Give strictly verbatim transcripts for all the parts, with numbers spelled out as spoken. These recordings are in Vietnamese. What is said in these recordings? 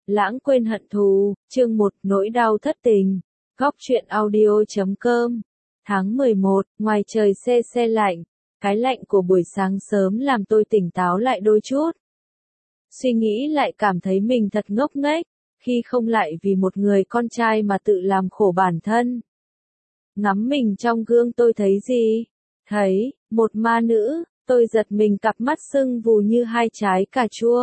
lãng quên hận thù, chương một, nỗi đau thất tình. Góc truyện audio chấm com. Tháng mười một, ngoài trời se se lạnh, cái lạnh của buổi sáng sớm làm tôi tỉnh táo lại đôi chút. Suy nghĩ lại cảm thấy mình thật ngốc nghếch, khi không lại vì một người con trai mà tự làm khổ bản thân. Ngắm mình trong gương tôi thấy gì? Thấy, một ma nữ, tôi giật mình cặp mắt sưng vù như hai trái cà chua.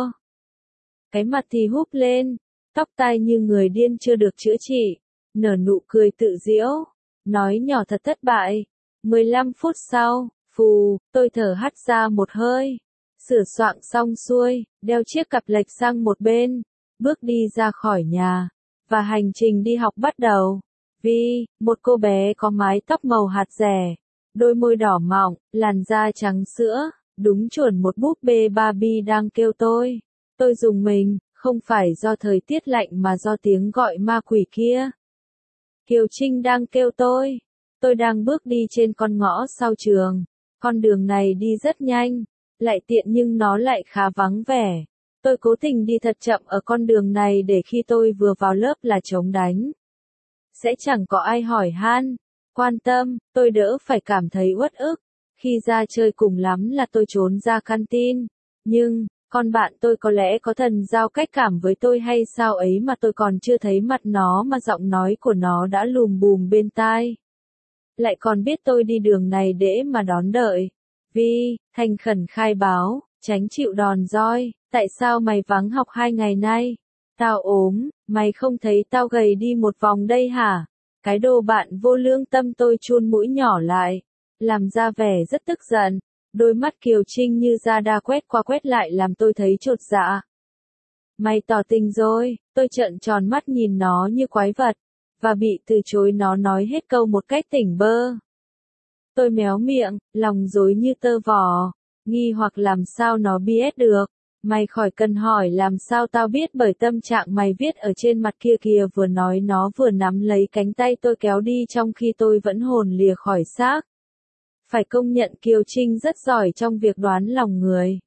Cái mặt thì húp lên, tóc tai như người điên chưa được chữa trị, nở nụ cười tự giễu, nói nhỏ thật thất bại. mười lăm phút sau, phù, tôi thở hắt ra một hơi, sửa soạn xong xuôi, đeo chiếc cặp lệch sang một bên, bước đi ra khỏi nhà, và hành trình đi học bắt đầu. Vi, một cô bé có mái tóc màu hạt rẻ, đôi môi đỏ mọng, làn da trắng sữa, đúng chuẩn một búp bê Barbie đang kêu tôi. Tôi rùng mình, không phải do thời tiết lạnh mà do tiếng gọi ma quỷ kia. Kiều Trinh đang kêu tôi. Tôi đang bước đi trên con ngõ sau trường. Con đường này đi rất nhanh, lại tiện nhưng nó lại khá vắng vẻ. Tôi cố tình đi thật chậm ở con đường này để khi tôi vừa vào lớp là trống đánh. Sẽ chẳng có ai hỏi han, quan tâm, tôi đỡ phải cảm thấy uất ức. Khi ra chơi cùng lắm là tôi trốn ra canteen. Nhưng, con bạn tôi có lẽ có thần giao cách cảm với tôi hay sao ấy mà tôi còn chưa thấy mặt nó mà giọng nói của nó đã lùm bùm bên tai. Lại còn biết tôi đi đường này để mà đón đợi. Vi, thành khẩn khai báo, tránh chịu đòn roi, tại sao mày vắng học hai ngày nay? Tao ốm, mày không thấy tao gầy đi một vòng đây hả? Cái đồ bạn vô lương tâm, tôi chun mũi nhỏ lại, làm ra vẻ rất tức giận. Đôi mắt Kiều Trinh như radar quét qua quét lại làm tôi thấy chột dạ. Mày tỏ tình rồi, tôi trợn tròn mắt nhìn nó như quái vật, và bị từ chối nó nói hết câu một cách tỉnh bơ. Tôi méo miệng, lòng rối như tơ vò, nghi hoặc làm sao nó biết được. Mày khỏi cần hỏi làm sao tao biết bởi tâm trạng mày viết ở trên mặt kia kìa. Vừa nói nó vừa nắm lấy cánh tay tôi kéo đi trong khi tôi vẫn hồn lìa khỏi xác. Phải công nhận Kiều Trinh rất giỏi trong việc đoán lòng người.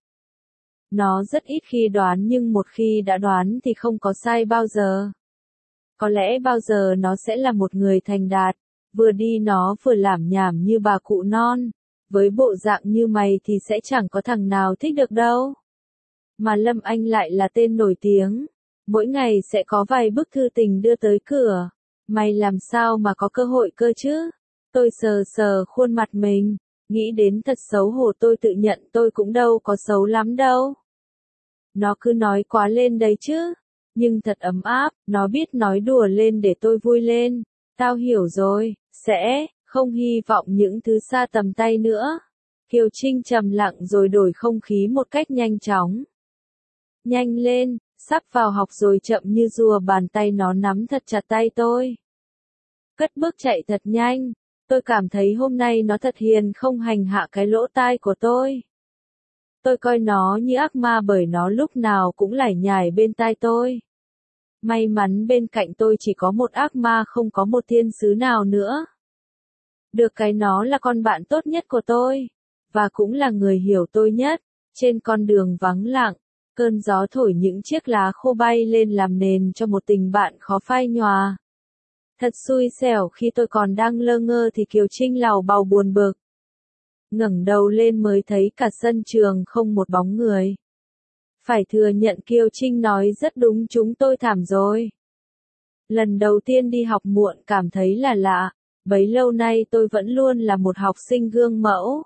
Nó rất ít khi đoán nhưng một khi đã đoán thì không có sai bao giờ. Có lẽ bao giờ nó sẽ là một người thành đạt, vừa đi nó vừa lảm nhảm như bà cụ non. Với bộ dạng như mày thì sẽ chẳng có thằng nào thích được đâu. Mà Lâm Anh lại là tên nổi tiếng. Mỗi ngày sẽ có vài bức thư tình đưa tới cửa. Mày làm sao mà có cơ hội cơ chứ? Tôi sờ sờ khuôn mặt mình, nghĩ đến thật xấu hổ. Tôi tự nhận tôi cũng đâu có xấu lắm đâu. Nó cứ nói quá lên đấy chứ, nhưng thật ấm áp, nó biết nói đùa lên để tôi vui lên. Tao hiểu rồi, sẽ không hy vọng những thứ xa tầm tay nữa. Kiều Trinh trầm lặng rồi đổi không khí một cách nhanh chóng. Nhanh lên, sắp vào học rồi, chậm như rùa. Bàn tay nó nắm thật chặt tay tôi. Cất bước chạy thật nhanh. Tôi cảm thấy hôm nay nó thật hiền không hành hạ cái lỗ tai của tôi. Tôi coi nó như ác ma bởi nó lúc nào cũng lải nhải bên tai tôi. May mắn bên cạnh tôi chỉ có một ác ma, không có một thiên sứ nào nữa. Được cái nó là con bạn tốt nhất của tôi, và cũng là người hiểu tôi nhất. Trên con đường vắng lặng, cơn gió thổi những chiếc lá khô bay lên làm nền cho một tình bạn khó phai nhòa. Thật xui xẻo, khi tôi còn đang lơ ngơ thì Kiều Trinh làu bàu buồn bực. Ngẩng đầu lên mới thấy cả sân trường không một bóng người. Phải thừa nhận Kiều Trinh nói rất đúng, chúng tôi thảm rồi. Lần đầu tiên đi học muộn cảm thấy là lạ, bấy lâu nay tôi vẫn luôn là một học sinh gương mẫu.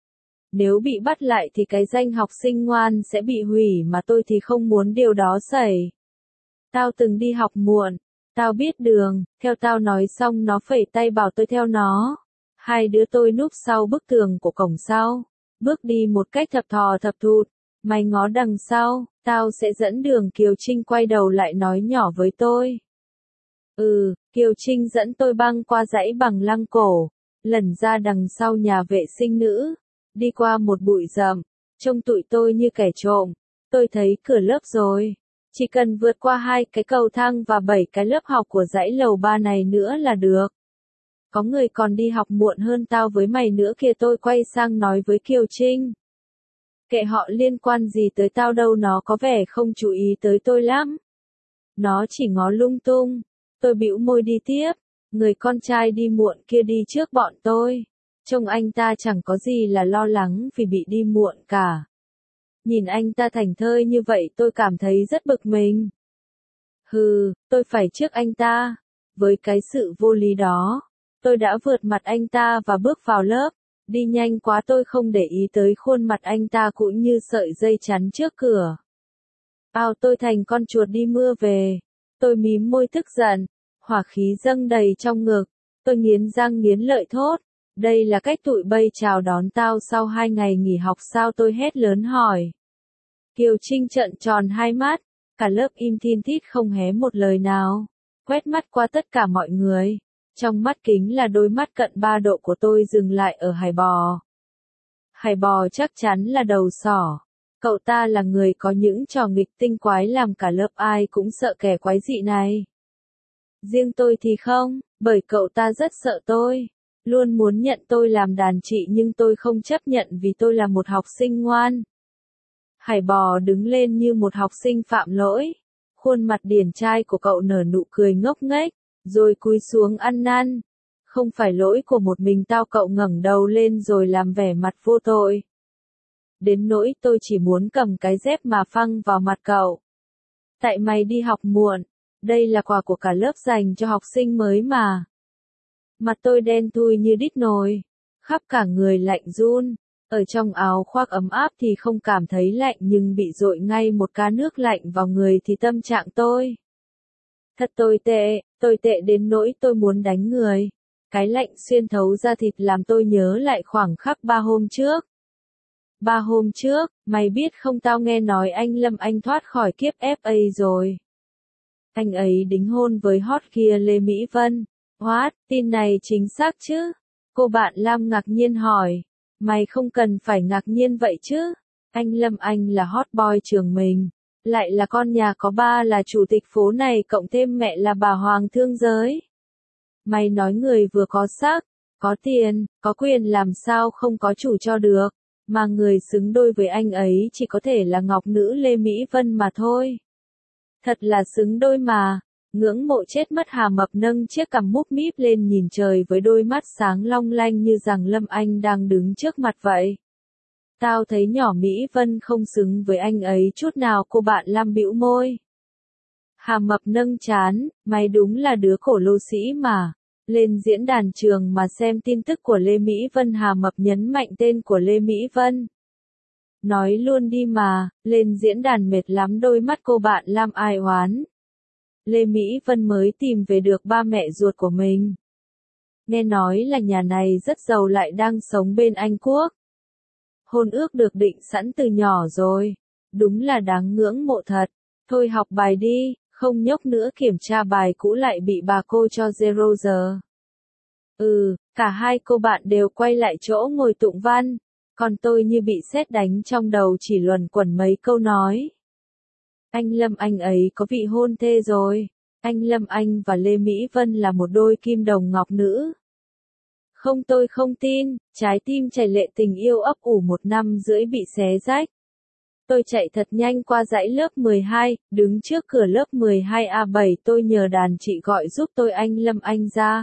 Nếu bị bắt lại thì cái danh học sinh ngoan sẽ bị hủy, mà tôi thì không muốn điều đó xảy. Tao từng đi học muộn. Tao biết đường, theo tao nói xong nó phẩy tay bảo tôi theo nó. Hai đứa tôi núp sau bức tường của cổng sau, bước đi một cách thập thò thập thụt. Mày ngó đằng sau, tao sẽ dẫn đường. Kiều Trinh quay đầu lại nói nhỏ với tôi. Ừ, Kiều Trinh dẫn tôi băng qua dãy bằng lăng cổ, lẩn ra đằng sau nhà vệ sinh nữ, đi qua một bụi rậm, trông tụi tôi như kẻ trộm. Tôi thấy cửa lớp rồi. Chỉ cần vượt qua hai cái cầu thang và bảy cái lớp học của dãy lầu ba này nữa là được. Có người còn đi học muộn hơn tao với mày nữa kìa. Tôi quay sang nói với Kiều Trinh. Kệ họ, liên quan gì tới tao đâu. Nó có vẻ không chú ý tới tôi lắm. Nó chỉ ngó lung tung. Tôi bĩu môi đi tiếp. Người con trai đi muộn kia đi trước bọn tôi. Trông anh ta chẳng có gì là lo lắng vì bị đi muộn cả. Nhìn anh ta thảnh thơi như vậy tôi cảm thấy rất bực mình. Hừ, tôi phải trước anh ta. Với cái sự vô lý đó, tôi đã vượt mặt anh ta và bước vào lớp. Đi nhanh quá tôi không để ý tới khuôn mặt anh ta cũng như sợi dây chắn trước cửa. Ao tôi thành con chuột đi mưa về. Tôi mím môi tức giận. Hỏa khí dâng đầy trong ngực. Tôi nghiến răng nghiến lợi thốt. Đây là cách tụi bay chào đón tao sau hai ngày nghỉ học sao, tôi hét lớn hỏi. Kiều Trinh trợn tròn hai mắt. Cả lớp im thin thít không hé một lời nào. Quét mắt qua tất cả mọi người. Trong mắt kính là đôi mắt cận ba độ của tôi dừng lại ở Hải Bò. Hải Bò chắc chắn là đầu sỏ. Cậu ta là người có những trò nghịch tinh quái làm cả lớp ai cũng sợ kẻ quái dị này. Riêng tôi thì không, bởi cậu ta rất sợ tôi. Luôn muốn nhận tôi làm đàn chị nhưng tôi không chấp nhận vì tôi là một học sinh ngoan. Hải Bò đứng lên như một học sinh phạm lỗi. Khuôn mặt điển trai của cậu nở nụ cười ngốc nghếch, rồi cúi xuống ăn năn. Không phải lỗi của một mình tao, cậu ngẩng đầu lên rồi làm vẻ mặt vô tội. Đến nỗi tôi chỉ muốn cầm cái dép mà phăng vào mặt cậu. Tại mày đi học muộn, đây là quà của cả lớp dành cho học sinh mới mà. Mặt tôi đen thui như đít nồi, khắp cả người lạnh run. Ở trong áo khoác ấm áp thì không cảm thấy lạnh nhưng bị dội ngay một cá nước lạnh vào người thì tâm trạng tôi. Thật tồi tệ, tồi tệ đến nỗi tôi muốn đánh người. Cái lạnh xuyên thấu da thịt làm tôi nhớ lại khoảng khắc ba hôm trước. Ba hôm trước, mày biết không, tao nghe nói anh Lâm Anh thoát khỏi kiếp ép a rồi. Anh ấy đính hôn với hot kia Lê Mỹ Vân. What, tin này chính xác chứ? Cô bạn Lam ngạc nhiên hỏi. Mày không cần phải ngạc nhiên vậy chứ. Anh Lâm Anh là hot boy trường mình. Lại là con nhà có ba là chủ tịch phố này cộng thêm mẹ là bà Hoàng thương giới. Mày nói người vừa có sắc, có tiền, có quyền làm sao không có chủ cho được. Mà người xứng đôi với anh ấy chỉ có thể là ngọc nữ Lê Mỹ Vân mà thôi. Thật là xứng đôi mà. Ngưỡng mộ chết mất. Hà Mập nâng chiếc cằm múp míp lên nhìn trời với đôi mắt sáng long lanh như rằng Lâm Anh đang đứng trước mặt vậy. Tao thấy nhỏ Mỹ Vân không xứng với anh ấy chút nào, cô bạn Lam bĩu môi. Hà Mập nâng trán, mày đúng là đứa cổ lô sĩ mà. Lên diễn đàn trường mà xem tin tức của Lê Mỹ Vân. Hà Mập nhấn mạnh tên của Lê Mỹ Vân. Nói luôn đi mà, lên diễn đàn mệt lắm, đôi mắt cô bạn Lam ai oán. Lê Mỹ Vân mới tìm về được ba mẹ ruột của mình. Nghe nói là nhà này rất giàu lại đang sống bên Anh Quốc. Hôn ước được định sẵn từ nhỏ rồi. Đúng là đáng ngưỡng mộ thật. Thôi học bài đi, không nhốc nữa kiểm tra bài cũ lại bị bà cô cho zero giờ. Ừ, cả hai cô bạn đều quay lại chỗ ngồi tụng văn. Còn tôi như bị sét đánh trong đầu chỉ luẩn quẩn mấy câu nói. Anh Lâm Anh ấy có vị hôn thê rồi. Anh Lâm Anh và Lê Mỹ Vân là một đôi kim đồng ngọc nữ. Không, tôi không tin. Trái tim chảy lệ, tình yêu ấp ủ một năm rưỡi bị xé rách. Tôi chạy thật nhanh qua dãy lớp mười hai, đứng trước cửa lớp mười hai A bảy, tôi nhờ đàn chị gọi giúp tôi anh Lâm Anh ra.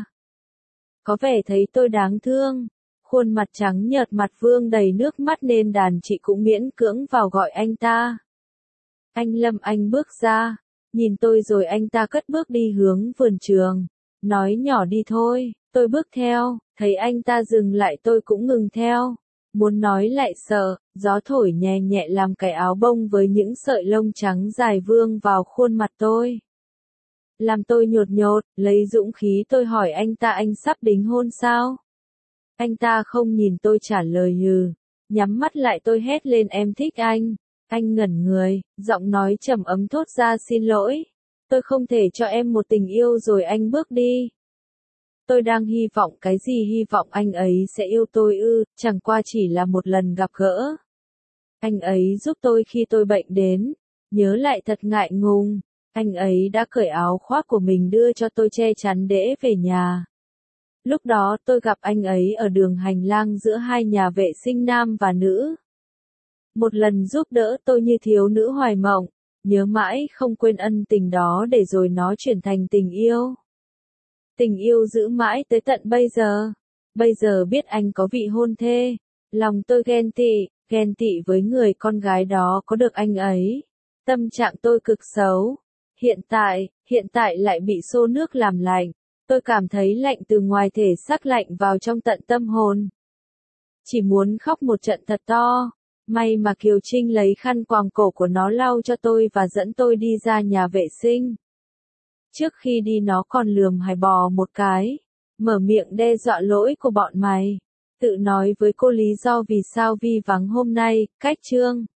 Có vẻ thấy tôi đáng thương. Khuôn mặt trắng nhợt, mặt vương đầy nước mắt nên đàn chị cũng miễn cưỡng vào gọi anh ta. Anh Lâm Anh bước ra, nhìn tôi rồi anh ta cất bước đi hướng vườn trường. Nói nhỏ đi thôi, tôi bước theo, thấy anh ta dừng lại tôi cũng ngừng theo. Muốn nói lại sợ, gió thổi nhẹ nhẹ làm cái áo bông với những sợi lông trắng dài vương vào khuôn mặt tôi. Làm tôi nhột nhột, lấy dũng khí tôi hỏi anh ta, anh sắp đính hôn sao? Anh ta không nhìn tôi trả lời hừ. Nhắm mắt lại tôi hét lên em thích anh. Anh ngẩn người, giọng nói trầm ấm thốt ra xin lỗi. Tôi không thể cho em một tình yêu rồi anh bước đi. Tôi đang hy vọng cái gì, hy vọng anh ấy sẽ yêu tôi ư, chẳng qua chỉ là một lần gặp gỡ. Anh ấy giúp tôi khi tôi bệnh đến, nhớ lại thật ngại ngùng, anh ấy đã cởi áo khoác của mình đưa cho tôi che chắn để về nhà. Lúc đó tôi gặp anh ấy ở đường hành lang giữa hai nhà vệ sinh nam và nữ. Một lần giúp đỡ tôi như thiếu nữ hoài mộng, nhớ mãi không quên ân tình đó để rồi nó chuyển thành tình yêu. Tình yêu giữ mãi tới tận bây giờ. Bây giờ biết anh có vị hôn thê, lòng tôi ghen tị, ghen tị với người con gái đó có được anh ấy. Tâm trạng tôi cực xấu. Hiện tại, hiện tại lại bị xô nước làm lạnh. Tôi cảm thấy lạnh từ ngoài thể xác lạnh vào trong tận tâm hồn. Chỉ muốn khóc một trận thật to. May mà Kiều Trinh lấy khăn quàng cổ của nó lau cho tôi và dẫn tôi đi ra nhà vệ sinh. Trước khi đi nó còn lườm Hải Bò một cái. Mở miệng đe dọa lỗi của bọn mày. Tự nói với cô lý do vì sao Vi vắng hôm nay, cách chương.